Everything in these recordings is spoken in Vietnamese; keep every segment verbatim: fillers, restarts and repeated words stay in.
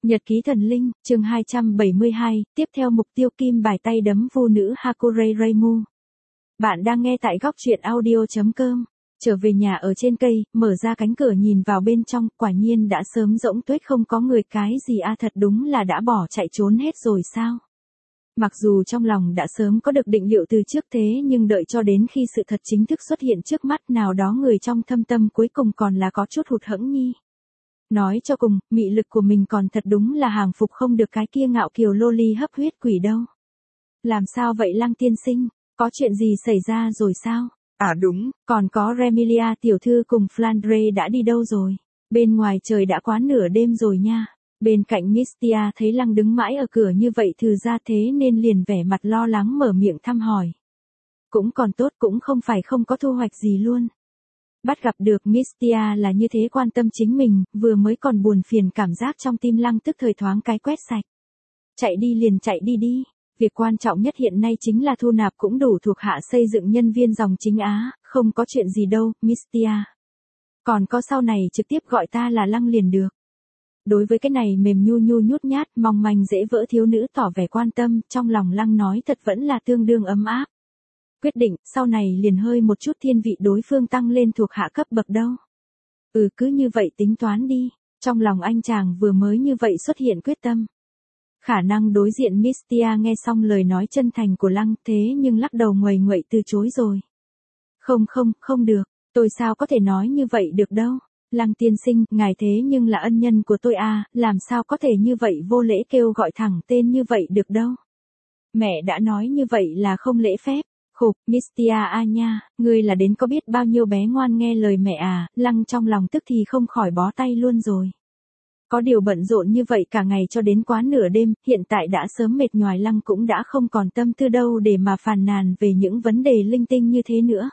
Nhật ký thần linh, chương hai trăm bảy mươi hai, tiếp theo mục tiêu kim bài tay đấm vu nữ Hakurei Reimu. Bạn đang nghe tại góc truyện audio chấm com. Trở về nhà ở trên cây, mở ra cánh cửa nhìn vào bên trong, quả nhiên đã sớm rỗng tuếch không có người, cái gì a à, thật đúng là đã bỏ chạy trốn hết rồi sao? Mặc dù trong lòng đã sớm có được định liệu từ trước thế nhưng đợi cho đến khi sự thật chính thức xuất hiện trước mắt nào đó người trong thâm tâm cuối cùng còn là có chút hụt hẫng nhi. Nói cho cùng, mị lực của mình còn thật đúng là hàng phục không được cái kia ngạo kiều loli hấp huyết quỷ đâu. Làm sao vậy Lăng tiên sinh, có chuyện gì xảy ra rồi sao? À đúng, còn có Remilia tiểu thư cùng Flandre đã đi đâu rồi? Bên ngoài trời đã quá nửa đêm rồi nha. Bên cạnh Mistia thấy Lăng đứng mãi ở cửa như vậy thừ ra thế nên liền vẻ mặt lo lắng mở miệng thăm hỏi. Cũng còn tốt, cũng không phải không có thu hoạch gì luôn. Bắt gặp được Mistia là như thế quan tâm chính mình, vừa mới còn buồn phiền cảm giác trong tim Lăng tức thời thoáng cái quét sạch. Chạy đi liền chạy đi đi, việc quan trọng nhất hiện nay chính là thu nạp cũng đủ thuộc hạ xây dựng nhân viên dòng chính Á, không có chuyện gì đâu, Mistia. Còn có sau này trực tiếp gọi ta là Lăng liền được. Đối với cái này mềm nhu nhu nhút nhát, mong manh dễ vỡ thiếu nữ tỏ vẻ quan tâm, trong lòng Lăng nói thật vẫn là tương đương ấm áp. Quyết định, sau này liền hơi một chút thiên vị đối phương tăng lên thuộc hạ cấp bậc đâu. Ừ cứ như vậy tính toán đi, trong lòng anh chàng vừa mới như vậy xuất hiện quyết tâm. Khả năng đối diện Mistia nghe xong lời nói chân thành của Lăng thế nhưng lắc đầu nguầy nguậy từ chối rồi. Không không, không được, tôi sao có thể nói như vậy được đâu. Lăng tiên sinh, ngài thế nhưng là ân nhân của tôi à, làm sao có thể như vậy vô lễ kêu gọi thẳng tên như vậy được đâu. Mẹ đã nói như vậy là không lễ phép. Khục, Mistia a nha, ngươi là đến có biết bao nhiêu bé ngoan nghe lời mẹ à, Lăng trong lòng tức thì không khỏi bó tay luôn rồi. Có điều bận rộn như vậy cả ngày cho đến quá nửa đêm, hiện tại đã sớm mệt nhoài, Lăng cũng đã không còn tâm tư đâu để mà phàn nàn về những vấn đề linh tinh như thế nữa.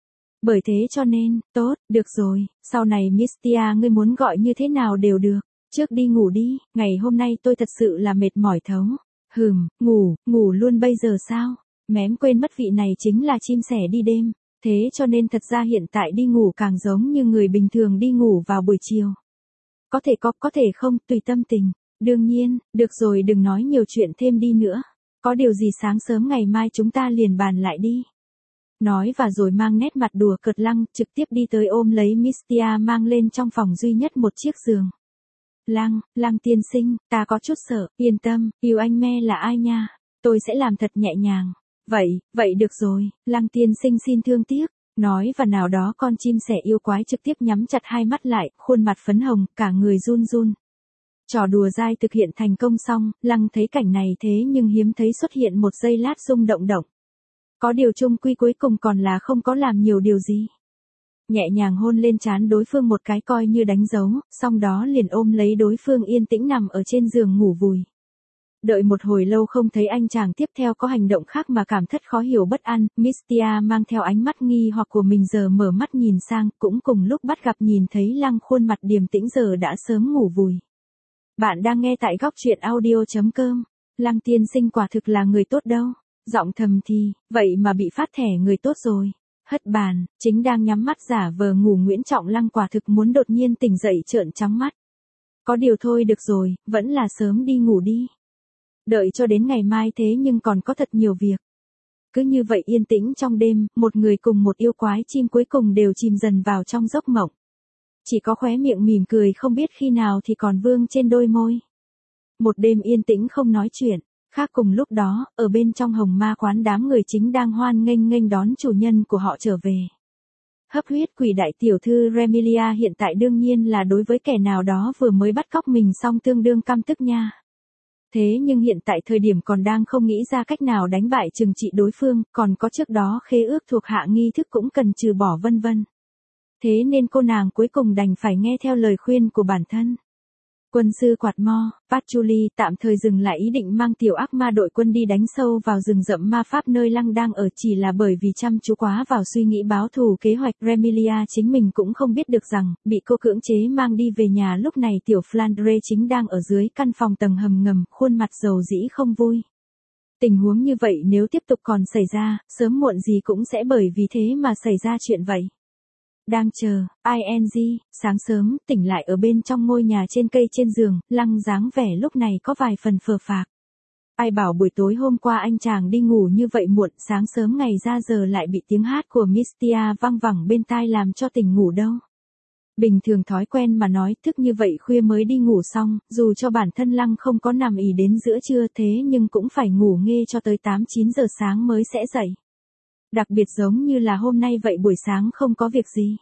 Bởi thế cho nên, tốt, được rồi, sau này Mistia ngươi muốn gọi như thế nào đều được, trước đi ngủ đi, ngày hôm nay tôi thật sự là mệt mỏi thấu. Hừm, ngủ, ngủ luôn bây giờ sao? Mém quên mất vị này chính là chim sẻ đi đêm, thế cho nên thật ra hiện tại đi ngủ càng giống như người bình thường đi ngủ vào buổi chiều. Có thể có, có thể không, tùy tâm tình. Đương nhiên, được rồi đừng nói nhiều chuyện thêm đi nữa. Có điều gì sáng sớm ngày mai chúng ta liền bàn lại đi. Nói và rồi mang nét mặt đùa cợt Lăng, trực tiếp đi tới ôm lấy Mistia mang lên trong phòng duy nhất một chiếc giường. Lăng, Lăng tiên sinh, ta có chút sợ, yên tâm, yêu anh me là ai nha, tôi sẽ làm thật nhẹ nhàng. Vậy, vậy được rồi, Lăng tiên sinh xin thương tiếc, nói và nào đó con chim sẻ yêu quái trực tiếp nhắm chặt hai mắt lại, khuôn mặt phấn hồng, cả người run run. Trò đùa dai thực hiện thành công xong, Lăng thấy cảnh này thế nhưng hiếm thấy xuất hiện một giây lát rung động động. Có điều chung quy cuối cùng còn là không có làm nhiều điều gì. Nhẹ nhàng hôn lên trán đối phương một cái coi như đánh dấu, xong đó liền ôm lấy đối phương yên tĩnh nằm ở trên giường ngủ vùi. Đợi một hồi lâu không thấy anh chàng tiếp theo có hành động khác mà cảm thất khó hiểu bất an, Mistia mang theo ánh mắt nghi hoặc của mình giờ mở mắt nhìn sang, cũng cùng lúc bắt gặp nhìn thấy Lăng khuôn mặt điềm tĩnh giờ đã sớm ngủ vùi. Bạn đang nghe tại góc truyện audio chấm com. Lăng tiên sinh quả thực là người tốt đâu. Giọng thầm thì, vậy mà bị phát thẻ người tốt rồi. Hất bàn, chính đang nhắm mắt giả vờ ngủ Nguyễn Trọng Lăng quả thực muốn đột nhiên tỉnh dậy trợn trắng mắt. Có điều thôi được rồi, vẫn là sớm đi ngủ đi. Đợi cho đến ngày mai thế nhưng còn có thật nhiều việc. Cứ như vậy yên tĩnh trong đêm, một người cùng một yêu quái chim cuối cùng đều chìm dần vào trong giấc mộng. Chỉ có khóe miệng mỉm cười không biết khi nào thì còn vương trên đôi môi. Một đêm yên tĩnh không nói chuyện, khác cùng lúc đó, ở bên trong hồng ma quán đám người chính đang hoan nghênh nghênh đón chủ nhân của họ trở về. Hấp huyết quỷ đại tiểu thư Remilia hiện tại đương nhiên là đối với kẻ nào đó vừa mới bắt cóc mình xong tương đương căm tức nha. Thế nhưng hiện tại thời điểm còn đang không nghĩ ra cách nào đánh bại trừng trị đối phương, còn có trước đó khế ước thuộc hạ nghi thức cũng cần trừ bỏ vân vân. Thế nên cô nàng cuối cùng đành phải nghe theo lời khuyên của bản thân. Quân sư quạt mo, Patchouli tạm thời dừng lại ý định mang tiểu ác ma đội quân đi đánh sâu vào rừng rậm ma pháp nơi Lăng đang ở chỉ là bởi vì chăm chú quá vào suy nghĩ báo thù kế hoạch. Remilia chính mình cũng không biết được rằng, bị cô cưỡng chế mang đi về nhà lúc này tiểu Flandre chính đang ở dưới căn phòng tầng hầm ngầm, khuôn mặt dầu dĩ không vui. Tình huống như vậy nếu tiếp tục còn xảy ra, sớm muộn gì cũng sẽ bởi vì thế mà xảy ra chuyện vậy. Đang chờ, ing, sáng sớm, tỉnh lại ở bên trong ngôi nhà trên cây trên giường, Lăng dáng vẻ lúc này có vài phần phờ phạc. Ai bảo buổi tối hôm qua anh chàng đi ngủ như vậy muộn, sáng sớm ngày ra giờ lại bị tiếng hát của Mistia vang vẳng bên tai làm cho tỉnh ngủ đâu. Bình thường thói quen mà nói thức như vậy khuya mới đi ngủ xong, dù cho bản thân Lăng không có nằm ì đến giữa trưa thế nhưng cũng phải ngủ nghe cho tới tám chín giờ sáng mới sẽ dậy. Đặc biệt giống như là hôm nay vậy buổi sáng không có việc gì.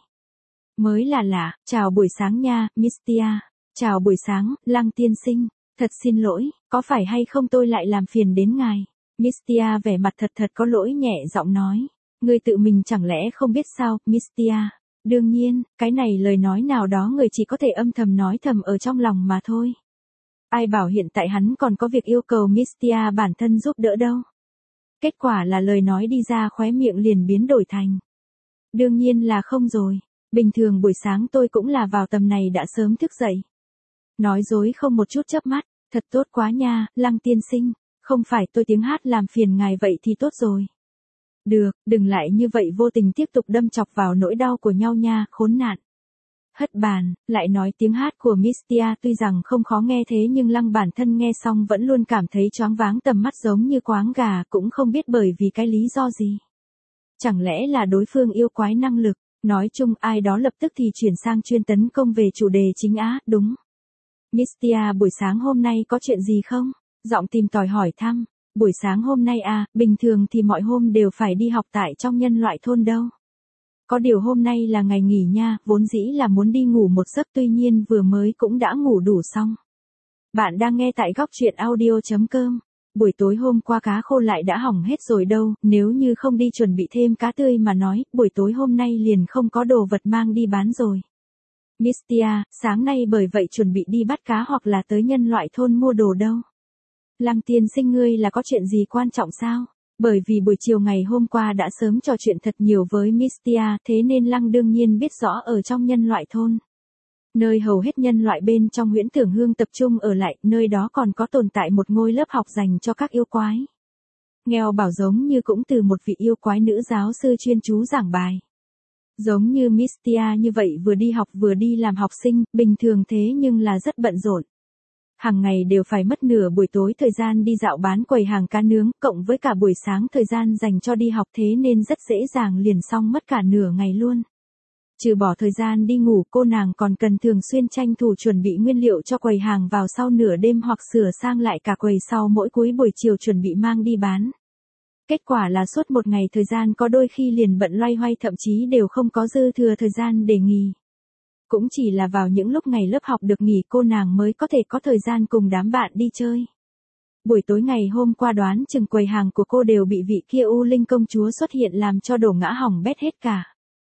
Mới là lạ, chào buổi sáng nha, Mistia. Chào buổi sáng, Lăng tiên sinh. Thật xin lỗi, có phải hay không tôi lại làm phiền đến ngài? Mistia vẻ mặt thật thật có lỗi nhẹ giọng nói. Người tự mình chẳng lẽ không biết sao, Mistia? Đương nhiên, cái này lời nói nào đó người chỉ có thể âm thầm nói thầm ở trong lòng mà thôi. Ai bảo hiện tại hắn còn có việc yêu cầu Mistia bản thân giúp đỡ đâu. Kết quả là lời nói đi ra khóe miệng liền biến đổi thành. Đương nhiên là không rồi, bình thường buổi sáng tôi cũng là vào tầm này đã sớm thức dậy. Nói dối không một chút chớp mắt, thật tốt quá nha, Lăng tiên sinh, không phải tôi tiếng hát làm phiền ngài vậy thì tốt rồi. Được, đừng lại như vậy vô tình tiếp tục đâm chọc vào nỗi đau của nhau nha, khốn nạn. Hất bàn, lại nói tiếng hát của Mistia tuy rằng không khó nghe thế nhưng Lăng bản thân nghe xong vẫn luôn cảm thấy choáng váng tầm mắt giống như quáng gà, cũng không biết bởi vì cái lý do gì. Chẳng lẽ là đối phương yêu quái năng lực, nói chung ai đó lập tức thì chuyển sang chuyên tấn công về chủ đề chính á, đúng. Mistia buổi sáng hôm nay có chuyện gì không? Giọng tìm tòi hỏi thăm. Buổi sáng hôm nay à, bình thường thì mọi hôm đều phải đi học tại trong nhân loại thôn đâu. Có điều hôm nay là ngày nghỉ nha, vốn dĩ là muốn đi ngủ một giấc tuy nhiên vừa mới cũng đã ngủ đủ xong. Bạn đang nghe tại góc truyện audio.com. Buổi tối hôm qua cá khô lại đã hỏng hết rồi đâu, nếu như không đi chuẩn bị thêm cá tươi mà nói, buổi tối hôm nay liền không có đồ vật mang đi bán rồi. Mistia, sáng nay bởi vậy chuẩn bị đi bắt cá hoặc là tới nhân loại thôn mua đồ đâu. Lăng tiên sinh ngươi là có chuyện gì quan trọng sao? Bởi vì buổi chiều ngày hôm qua đã sớm trò chuyện thật nhiều với Mistia thế nên Lăng đương nhiên biết rõ ở trong nhân loại thôn. Nơi hầu hết nhân loại bên trong Huyễn Tưởng Hương tập trung ở lại, nơi đó còn có tồn tại một ngôi lớp học dành cho các yêu quái. Nghèo bảo giống như cũng từ một vị yêu quái nữ giáo sư chuyên chú giảng bài. Giống như Mistia như vậy vừa đi học vừa đi làm học sinh, bình thường thế nhưng là rất bận rộn. Hàng ngày đều phải mất nửa buổi tối thời gian đi dạo bán quầy hàng cá nướng, cộng với cả buổi sáng thời gian dành cho đi học thế nên rất dễ dàng liền xong mất cả nửa ngày luôn. Trừ bỏ thời gian đi ngủ cô nàng còn cần thường xuyên tranh thủ chuẩn bị nguyên liệu cho quầy hàng vào sau nửa đêm hoặc sửa sang lại cả quầy sau mỗi cuối buổi chiều chuẩn bị mang đi bán. Kết quả là suốt một ngày thời gian có đôi khi liền bận loay hoay thậm chí đều không có dư thừa thời gian để nghỉ. Cũng chỉ là vào những lúc ngày lớp học được nghỉ cô nàng mới có thể có thời gian cùng đám bạn đi chơi. Buổi tối ngày hôm qua đoán chừng quầy hàng của cô đều bị vị kia U Linh công chúa xuất hiện làm cho đổ ngã hỏng bét hết cả.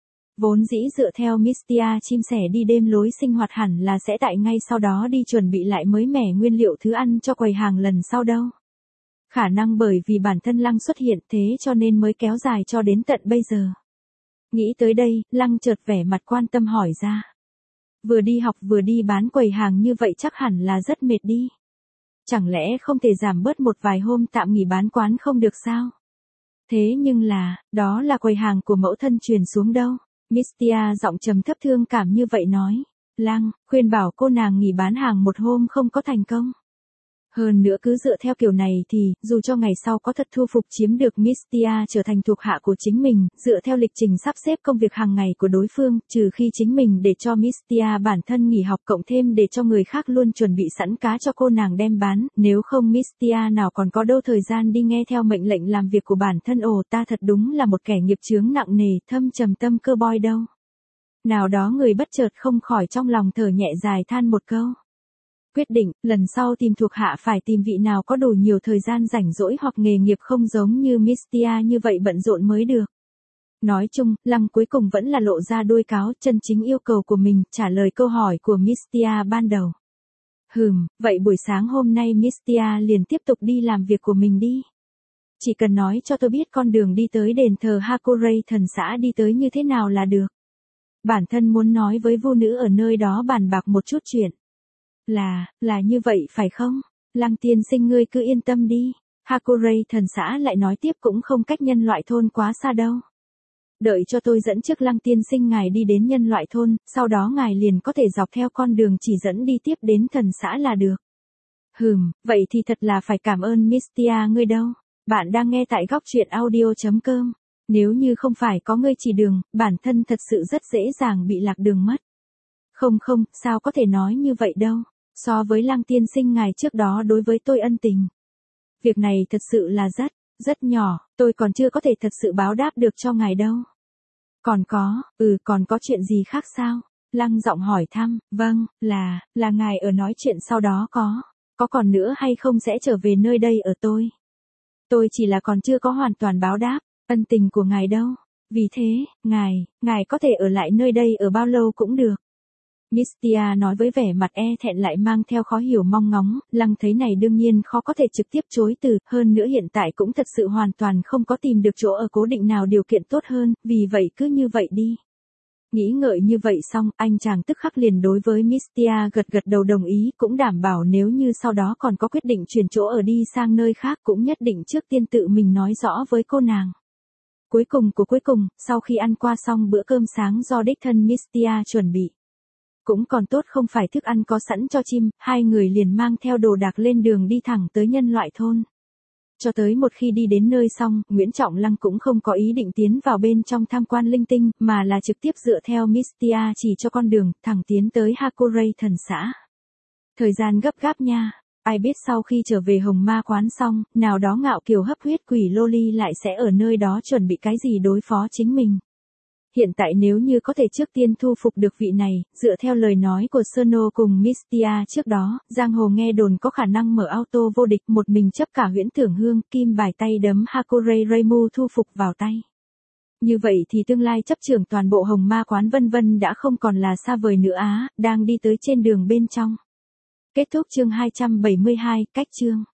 Vốn dĩ dựa theo Mistia chim sẻ đi đêm lối sinh hoạt hẳn là sẽ tại ngay sau đó đi chuẩn bị lại mới mẻ nguyên liệu thứ ăn cho quầy hàng lần sau đâu. Khả năng bởi vì bản thân Lăng xuất hiện thế cho nên mới kéo dài cho đến tận bây giờ. Nghĩ tới đây, Lăng chợt vẻ mặt quan tâm hỏi ra. Vừa đi học vừa đi bán quầy hàng như vậy chắc hẳn là rất mệt đi. Chẳng lẽ không thể giảm bớt một vài hôm tạm nghỉ bán quán không được sao? Thế nhưng là, đó là quầy hàng của mẫu thân truyền xuống đâu. Mistia giọng trầm thấp thương cảm như vậy nói. Lăng, khuyên bảo cô nàng nghỉ bán hàng một hôm không có thành công. Hơn nữa cứ dựa theo kiểu này thì, dù cho ngày sau có thật thu phục chiếm được Mistia trở thành thuộc hạ của chính mình, dựa theo lịch trình sắp xếp công việc hàng ngày của đối phương, trừ khi chính mình để cho Mistia bản thân nghỉ học cộng thêm để cho người khác luôn chuẩn bị sẵn cá cho cô nàng đem bán, nếu không Mistia nào còn có đâu thời gian đi nghe theo mệnh lệnh làm việc của bản thân. Ồ, ta thật đúng là một kẻ nghiệp chướng nặng nề, thâm trầm tâm cơ boy đâu. Nào đó người bất chợt không khỏi trong lòng thở nhẹ dài than một câu. Quyết định, lần sau tìm thuộc hạ phải tìm vị nào có đủ nhiều thời gian rảnh rỗi hoặc nghề nghiệp không giống như Mistia như vậy bận rộn mới được. Nói chung, Lăng cuối cùng vẫn là lộ ra đuôi cáo chân chính yêu cầu của mình, trả lời câu hỏi của Mistia ban đầu. Hừm, vậy buổi sáng hôm nay Mistia liền tiếp tục đi làm việc của mình đi. Chỉ cần nói cho tôi biết con đường đi tới đền thờ Hakurei thần xã đi tới như thế nào là được. Bản thân muốn nói với vô nữ ở nơi đó bàn bạc một chút chuyện. Là, là như vậy phải không? Lăng tiên sinh ngươi cứ yên tâm đi. Hakurei thần xã lại nói tiếp cũng không cách nhân loại thôn quá xa đâu. Đợi cho tôi dẫn trước Lăng tiên sinh ngài đi đến nhân loại thôn, sau đó ngài liền có thể dọc theo con đường chỉ dẫn đi tiếp đến thần xã là được. Hừm, vậy thì thật là phải cảm ơn Mistia ngươi đâu. Bạn đang nghe tại góc truyện audio chấm com. Nếu như không phải có ngươi chỉ đường, bản thân thật sự rất dễ dàng bị lạc đường mất. Không không, sao có thể nói như vậy đâu. So với Lăng tiên sinh ngài trước đó đối với tôi ân tình. Việc này thật sự là rất, rất nhỏ, tôi còn chưa có thể thật sự báo đáp được cho ngài đâu. Còn có, ừ còn có chuyện gì khác sao? Lăng giọng hỏi thăm, vâng, là, là ngài ở nói chuyện sau đó có, có còn nữa hay không sẽ trở về nơi đây ở tôi. Tôi chỉ là còn chưa có hoàn toàn báo đáp, ân tình của ngài đâu. Vì thế, ngài, ngài có thể ở lại nơi đây ở bao lâu cũng được. Mistia nói với vẻ mặt e thẹn lại mang theo khó hiểu mong ngóng, Lăng thấy này đương nhiên khó có thể trực tiếp chối từ, hơn nữa hiện tại cũng thật sự hoàn toàn không có tìm được chỗ ở cố định nào điều kiện tốt hơn, vì vậy cứ như vậy đi. Nghĩ ngợi như vậy xong, anh chàng tức khắc liền đối với Mistia gật gật đầu đồng ý, cũng đảm bảo nếu như sau đó còn có quyết định chuyển chỗ ở đi sang nơi khác cũng nhất định trước tiên tự mình nói rõ với cô nàng. Cuối cùng của cuối cùng, sau khi ăn qua xong bữa cơm sáng do đích thân Mistia chuẩn bị. Cũng còn tốt không phải thức ăn có sẵn cho chim, hai người liền mang theo đồ đạc lên đường đi thẳng tới nhân loại thôn. Cho tới một khi đi đến nơi xong, Nguyễn Trọng Lăng cũng không có ý định tiến vào bên trong tham quan linh tinh, mà là trực tiếp dựa theo Mistia chỉ cho con đường, thẳng tiến tới Hakurei thần xã. Thời gian gấp gáp nha, ai biết sau khi trở về Hồng Ma quán xong, nào đó ngạo kiều hấp huyết quỷ Loli lại sẽ ở nơi đó chuẩn bị cái gì đối phó chính mình. Hiện tại nếu như có thể trước tiên thu phục được vị này, dựa theo lời nói của Sono cùng Mistia trước đó, giang hồ nghe đồn có khả năng mở auto vô địch một mình chấp cả huyễn tưởng hương, kim bài tay đấm Hakurei Reimu thu phục vào tay. Như vậy thì tương lai chấp trưởng toàn bộ Hồng Ma quán vân vân đã không còn là xa vời nữa á, đang đi tới trên đường bên trong. Kết thúc chương hai trăm bảy mươi hai, cách chương.